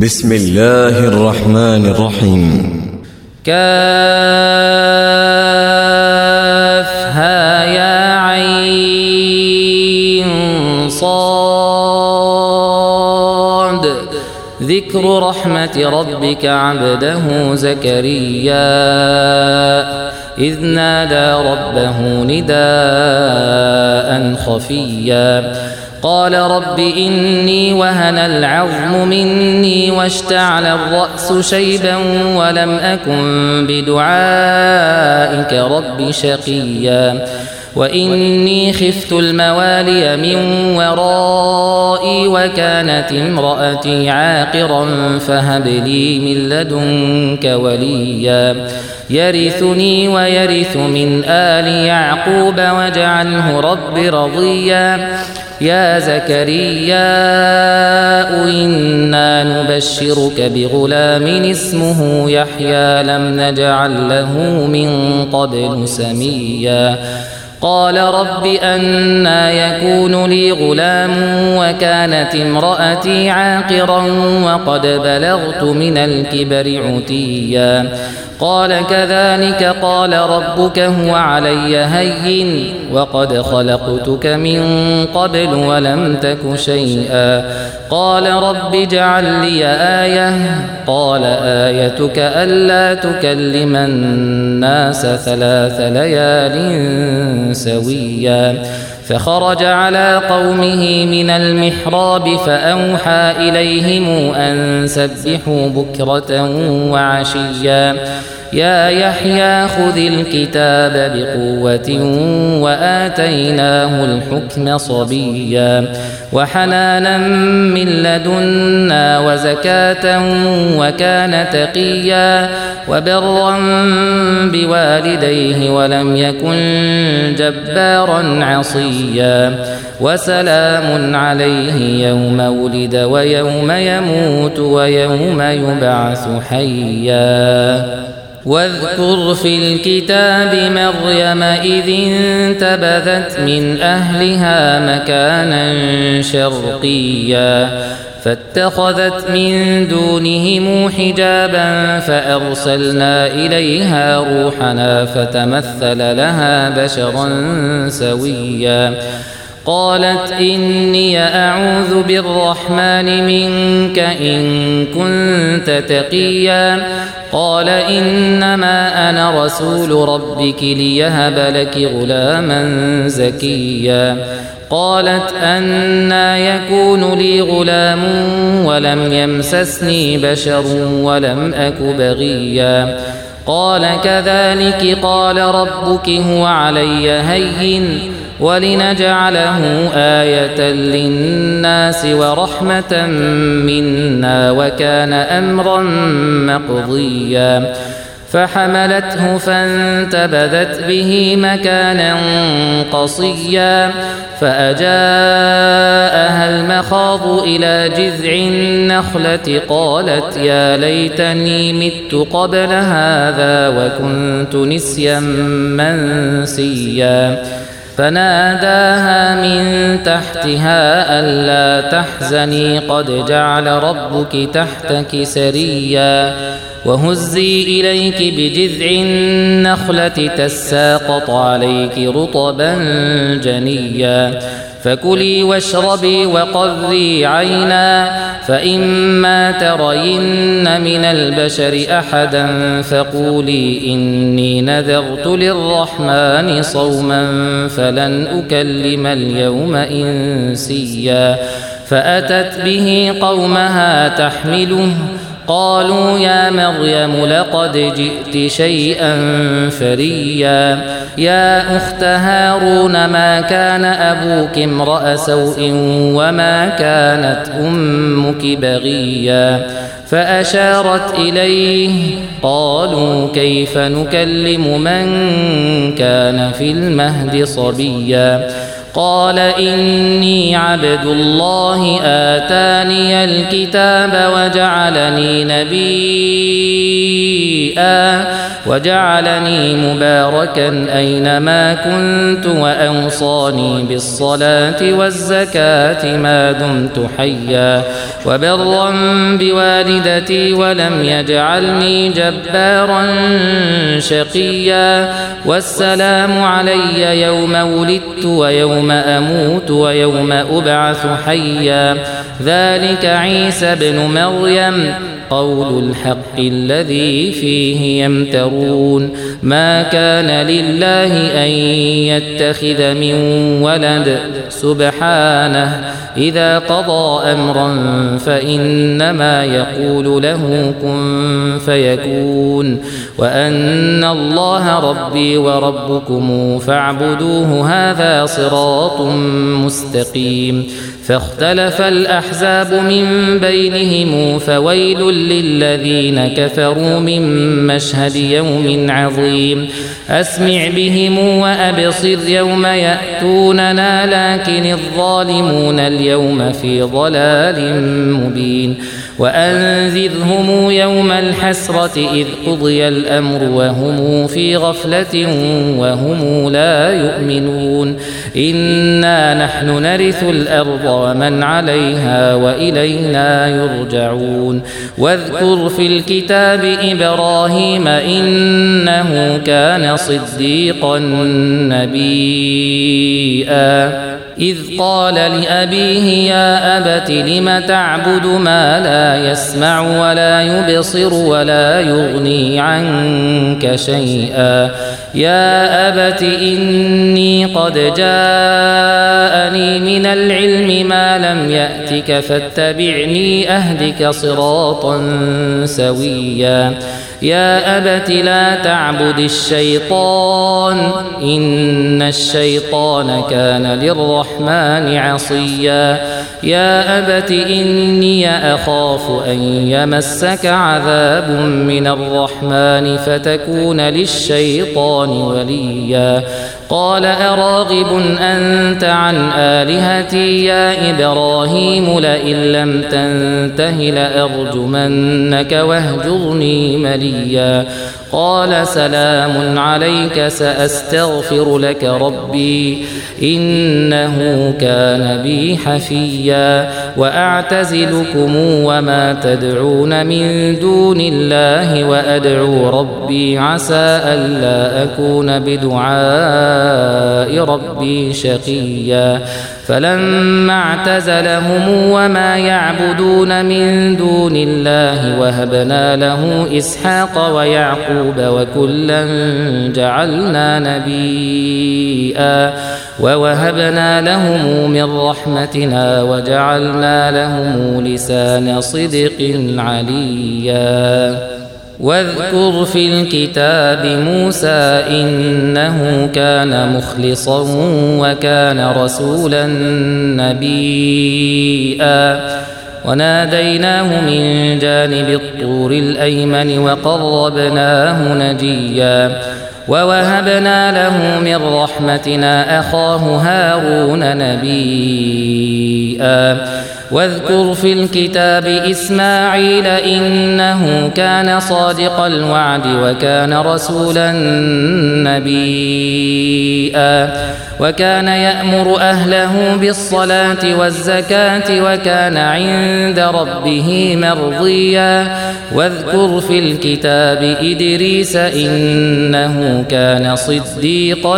بسم الله الرحمن الرحيم. كافها يا عين صاد. ذكر رحمة ربك عبده زكريا إذ نادى ربه نداء خفيا قال رب إني وهن العظم مني واشتعل الرأس شيبا ولم أكن بدعائك رب شقيا وإني خفت الموالي من ورائي وكانت امرأتي عاقرا فهب لي من لدنك وليا يرثني ويرث من آل يعقوب واجعله رب رضيا يا زكريا إنا نبشرك بغلام اسمه يحيى لم نجعل له من قبل سميا قال رب أنى يكون لي غلام وكانت امرأتي عاقرا وقد بلغت من الكبر عتيا قال كذلك قال ربك هو علي هين وقد خلقتك من قبل ولم تك شيئا قال رب اجعل لي آية قال آيتك ألا تكلم الناس 3 ليال سويا فخرج على قومه من المحراب فأوحى إليهم أن سبحوا بكرة وعشيا يا يحيى خذ الكتاب بقوة وآتيناه الحكم صبيا وحنانا من لدنا وزكاة وكان تقيا وبرا بوالديه ولم يكن جبارا عصيا وسلام عليه يوم ولد ويوم يموت ويوم يبعث حيا واذكر في الكتاب مريم إذ انتبذت من أهلها مكانا شرقيا فاتخذت من دونهم حجابا فأرسلنا إليها روحنا فتمثل لها بشرا سويا قالت إني أعوذ بالرحمن منك إن كنت تقيا قال إنما أنا رسول ربك ليهب لك غلاما زكيا قالت أنى يكون لي غلام ولم يمسسني بشر ولم أك بغيا قال كذلك قال ربك هو علي هين ولنجعله آية للناس ورحمة منا وكان أمرا مقضيا فحملته فانتبذت به مكانا قصيا فأجاءها المخاض إلى جذع النخلة قالت يا ليتني مت قبل هذا وكنت نسيا منسيا فناداها من تحتها ألا تحزني قد جعل ربك تحتك سريا وهزي إليك بجذع النخلة تساقط عليك رطبا جنيا فكلي واشربي وقري عينا فإما ترين من البشر أحدا فقولي إني نذرت للرحمن صوما فلن أكلم اليوم إنسيا فأتت به قومها تحمله قالوا يا مريم لقد جئت شيئا فريا يا أخت هارون ما كان أبوك امرأ سوء وما كانت أمك بغيا فأشارت إليه قالوا كيف نكلم من كان في المهد صبيا قال إني عبد الله آتاني الكتاب وجعلني نبيا وجعلني مباركا أينما كنت وأوصاني بالصلاة والزكاة ما دمت حيا وبرا بوالدتي ولم يجعلني جبارا شقيا والسلام علي يوم ولدت ويوم أموت ويوم أبعث حيا ذلك عيسى ابن مريم قول الحق الذي فيه يمترون ما كان لله أن يتخذ من ولد سبحانه إذا قضى أمرا فإنما يقول له كن فيكون وأن الله ربي وربكم فاعبدوه هذا صراط مستقيم فاختلف الأحزاب من بينهم فويل للذين كفروا من مشهد يوم عظيم أسمع بهم وأبصر يوم يأتوننا لكن الظالمون اليوم في ضلال مبين وأنذرهم يوم الحسرة إذ قضي الأمر وهم في غفلة وهم لا يؤمنون إنا نحن نرث الأرض ومن عليها وإلينا يرجعون واذكر في الكتاب إبراهيم إنه كان صديقا نبيا إذ قال لأبيه يا أبت لم تعبد ما لا يسمع ولا يبصر ولا يغني عنك شيئا يا أبت إني قد جاءني من العلم ما لم يأتك فاتبعني أهدك صراطا سويا يا أبت لا تعبد الشيطان إن الشيطان كان للرحمن عصيا يا أبت إني أخاف أن يمسك عذاب من الرحمن فتكون للشيطان وليا قال أراغب أنت عن آلهتي يا إبراهيم لئن لم تنته لأرجمنك واهجرني مليا قال سلام عليك سأستغفر لك ربي إنه كان بي حفيا وأعتزلكم وما تدعون من دون الله وأدعو ربي عسى ألا أكون بدعاء ربي شقيا فلما اعتزلهم وما يعبدون من دون الله وهبنا له إسحاق ويعقوب وكلا جعلنا نبيا ووهبنا لهم من رحمتنا وجعلنا لهم لسان صدق عليا واذكر في الكتاب موسى إنه كان مخلصا وكان رسولا نبيا وناديناه من جانب الطور الأيمن وقربناه نجيا ووهبنا له من رحمتنا أخاه هارون نبيا واذكر في الكتاب إسماعيل إنه كان صادق الوعد وكان رسولا نبيا وكان يأمر أهله بالصلاة والزكاة وكان عند ربه مرضيا واذكر في الكتاب إدريس إنه كان صديقا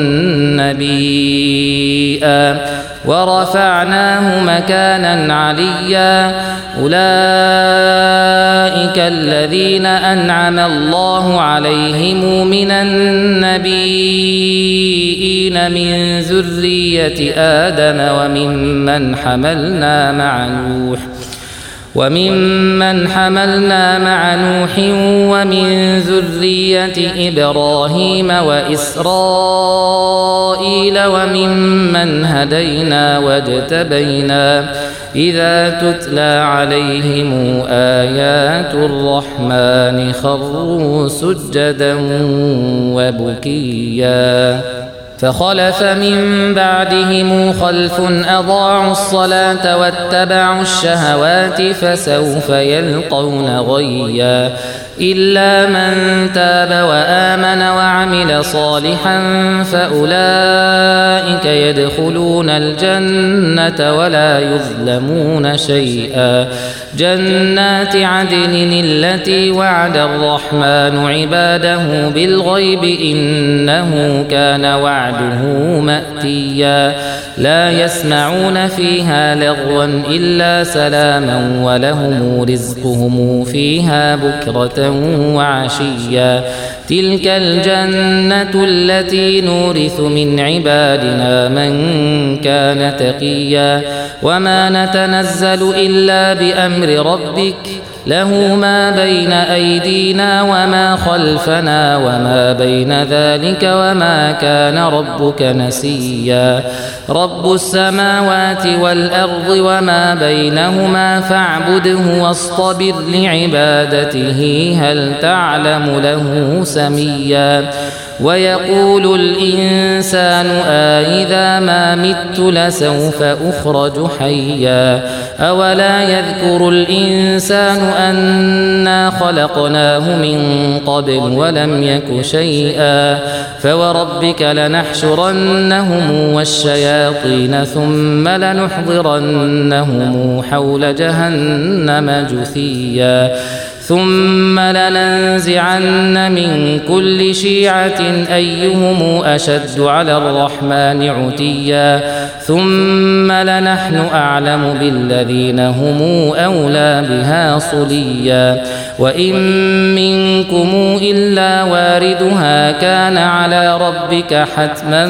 نبيا ورفعناه مكانا عليا أولئك الذين أنعم الله عليهم من النبيين من ذرية آدم وممن حملنا مع نوح ومن ذرية إبراهيم وإسرائيل وممن هدينا واجتبينا إذا تتلى عليهم آيات الرحمن خروا سجدا وبكيا فخلف من بعدهم خلف أضاعوا الصلاة واتبعوا الشهوات فسوف يلقون غيا إلا من تاب وآمن وعمل صالحا فأولئك يدخلون الجنة ولا يظلمون شيئا جنات عدن التي وعد الرحمن عباده بالغيب إنه كان وعده مأتيا لا يسمعون فيها لغوا إلا سلاما ولهم رزقهم فيها بكرة وعشيا تلك الجنة التي نورث من عبادنا من كان تقيا وما نتنزل إلا بأمر ربك له ما بين أيدينا وما خلفنا وما بين ذلك وما كان ربك نسيا رب السماوات والأرض وما بينهما فاعبده واصطبر لعبادته هل تعلم له سميا ويقول الإنسان أإذا ما مت لسوف أخرج حيا أولا يذكر الإنسان أنا خلقناه من قبل ولم يك شيئا فوربك لنحشرنهم والشياطين ثم لنحضرنهم حول جهنم جثيا ثم لننزعن من كل شيعة أيهم أشد على الرحمن عتيا ثم لنحن أعلم بالذين هم أولى بها صليا وإن منكم إلا واردها كان على ربك حتما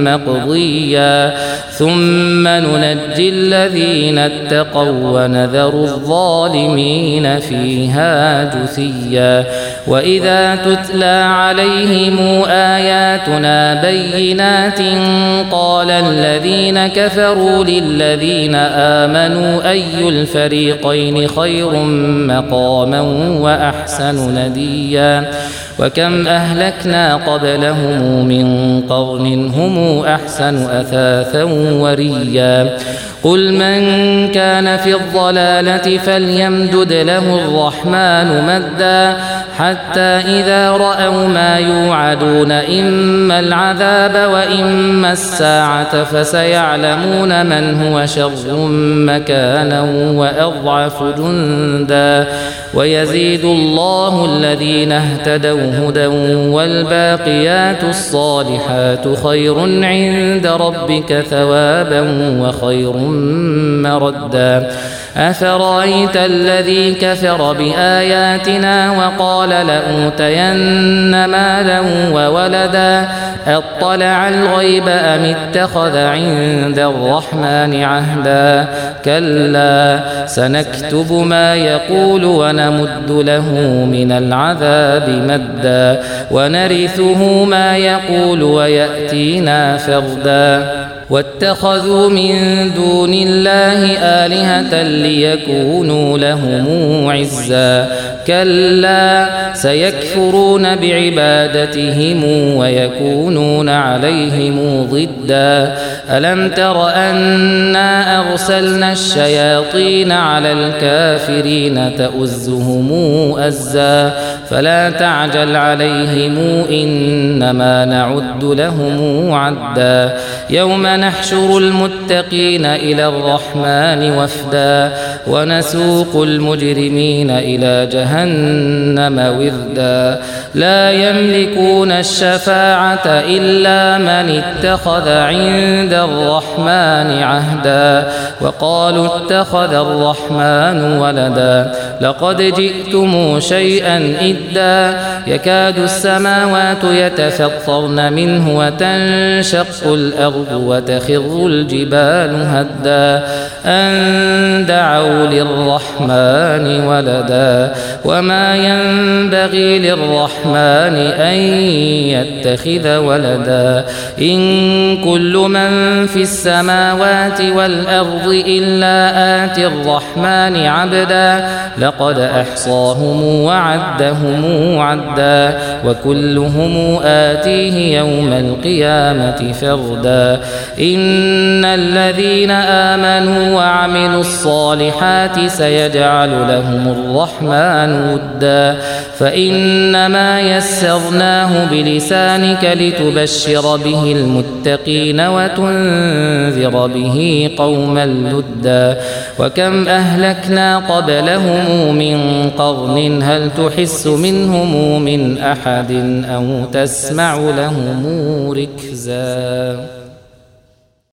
مقضيا ثم ننجي الذين اتقوا ونذر الظالمين فيها جثيا وإذا تتلى عليهم آياتنا بينات قال الذين كفروا للذين آمنوا أي الفريقين خير مقاما وأحسن نديا وكم أهلكنا قبلهم من قرن هم أحسن أثاثا وريا قل من كان في الضلالة فليمدد له الرحمن مدا حتى إذا رأوا ما يوعدون إما العذاب وإما الساعة فسيعلمون من هو شر مكانا وأضعف جندا ويزيد الله الذين اهتدوا هدى والباقيات الصالحات خير عند ربك ثوابا وخير مردا أفرأيت الذي كفر بآياتنا وقال لأوتين مالا وولدا أطلع الغيب أم اتخذ عند الرحمن عهدا كلا سنكتب ما يقول ونمد له من العذاب مدا ونرثه ما يقول ويأتينا فردا واتخذوا من دون الله آلهة ليكونوا لهم عزا كلا سيكفرون بعبادتهم ويكونون عليهم ضدا ألم تر أنا أرسلنا الشياطين على الكافرين تؤزهم أزا فلا تعجل عليهم إنما نعد لهم عدا يوم نحشر المتقين إلى الرحمن وفدا ونسوق المجرمين إلى جهنم وردا لا يملكون الشفاعة إلا من اتخذ عند الرحمن عهدا وقالوا اتخذ الرحمن ولدا لقد جئتم شيئا إدا يكاد السماوات يتفطرن منه وتنشق الأرض تخر الجبال هدا أن دعوا للرحمن ولدا وما ينبغي للرحمن أن يتخذ ولدا إن كل من في السماوات والأرض إلا آتي الرحمن عبدا لقد أحصاهم وعدهم عدا وكلهم آتيه يوم القيامة فردا إن الذين آمنوا وعملوا الصالحات سيجعل لهم الرحمن ودا فإنما يسرناه بلسانك لتبشر به المتقين وتنذر به قوما لدا وكم أهلكنا قبلهم من قرن هل تحس منهم من أحد أو تسمع لهم ركزا.